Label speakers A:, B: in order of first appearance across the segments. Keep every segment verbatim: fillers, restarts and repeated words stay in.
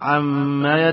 A: عما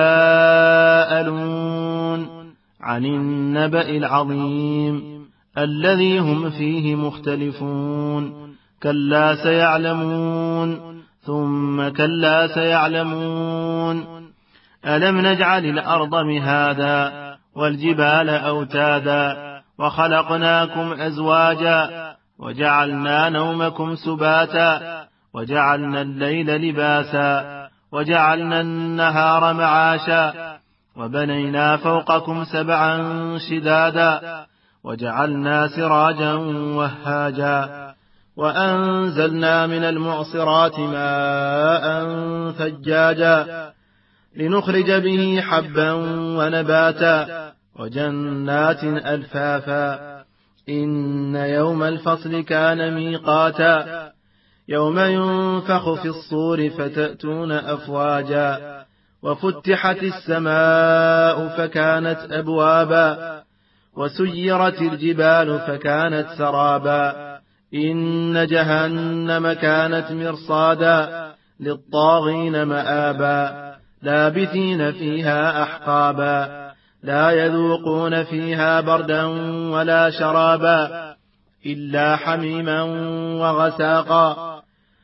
A: يتساءلون عن النبأ العظيم الذي هم فيه مختلفون كلا سيعلمون ثم كلا سيعلمون ألم نجعل الأرض مهادا والجبال أوتادا وخلقناكم أزواجا وجعلنا نومكم سباتا وجعلنا الليل لباسا وجعلنا النهار معاشا وبنينا فوقكم سبعا شدادا وجعلنا سراجا وهاجا وأنزلنا من المعصرات ماء ثجاجا لنخرج به حبا ونباتا وجنات ألفافا إن يوم الفصل كان ميقاتا يوم ينفخ في الصور فتأتون أفواجا وفتحت السماء فكانت أبوابا وسيرت الجبال فكانت سرابا إن جهنم كانت مرصادا للطاغين مآبا لابثين فيها أحقابا لا يذوقون فيها بردا ولا شرابا إلا حميما وغساقا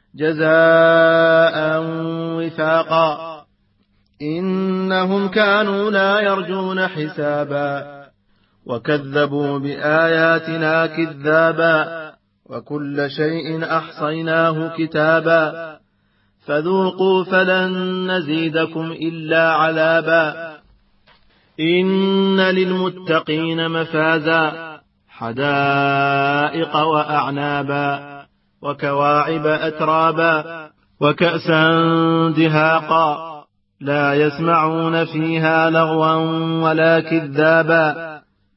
A: جزاء وفاقا إنهم كانوا لا يرجون حسابا وكذبوا بآياتنا كذابا وكل شيء أحصيناه كتابا فذوقوا فلن نزيدكم إلا عذابا إن للمتقين مفازا حدائق وأعنابا وكواعب أترابا وكأسا دهاقا لا يسمعون فيها لغوا ولا كذابا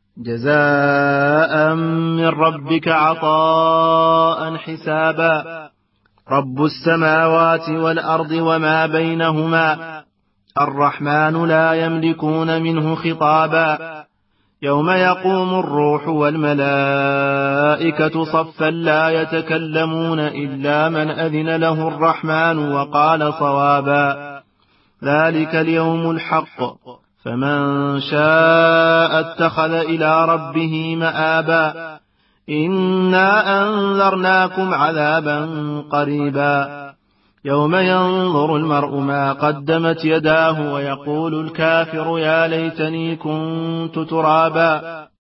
A: جزاء من ربك عطاء حسابا رب السماوات والأرض وما بينهما الرحمن لا يملكون منه خطابا يوم يقوم الروح والملائكة صفا لا يتكلمون إلا من أذن له الرحمن وقال صوابا ذلك اليوم الحق فمن شاء اتخذ إلى ربه مآبا إنا أنذرناكم عذابا قريبا يوم ينظر المرء ما قدمت يداه ويقول الكافر يا ليتني كنت ترابا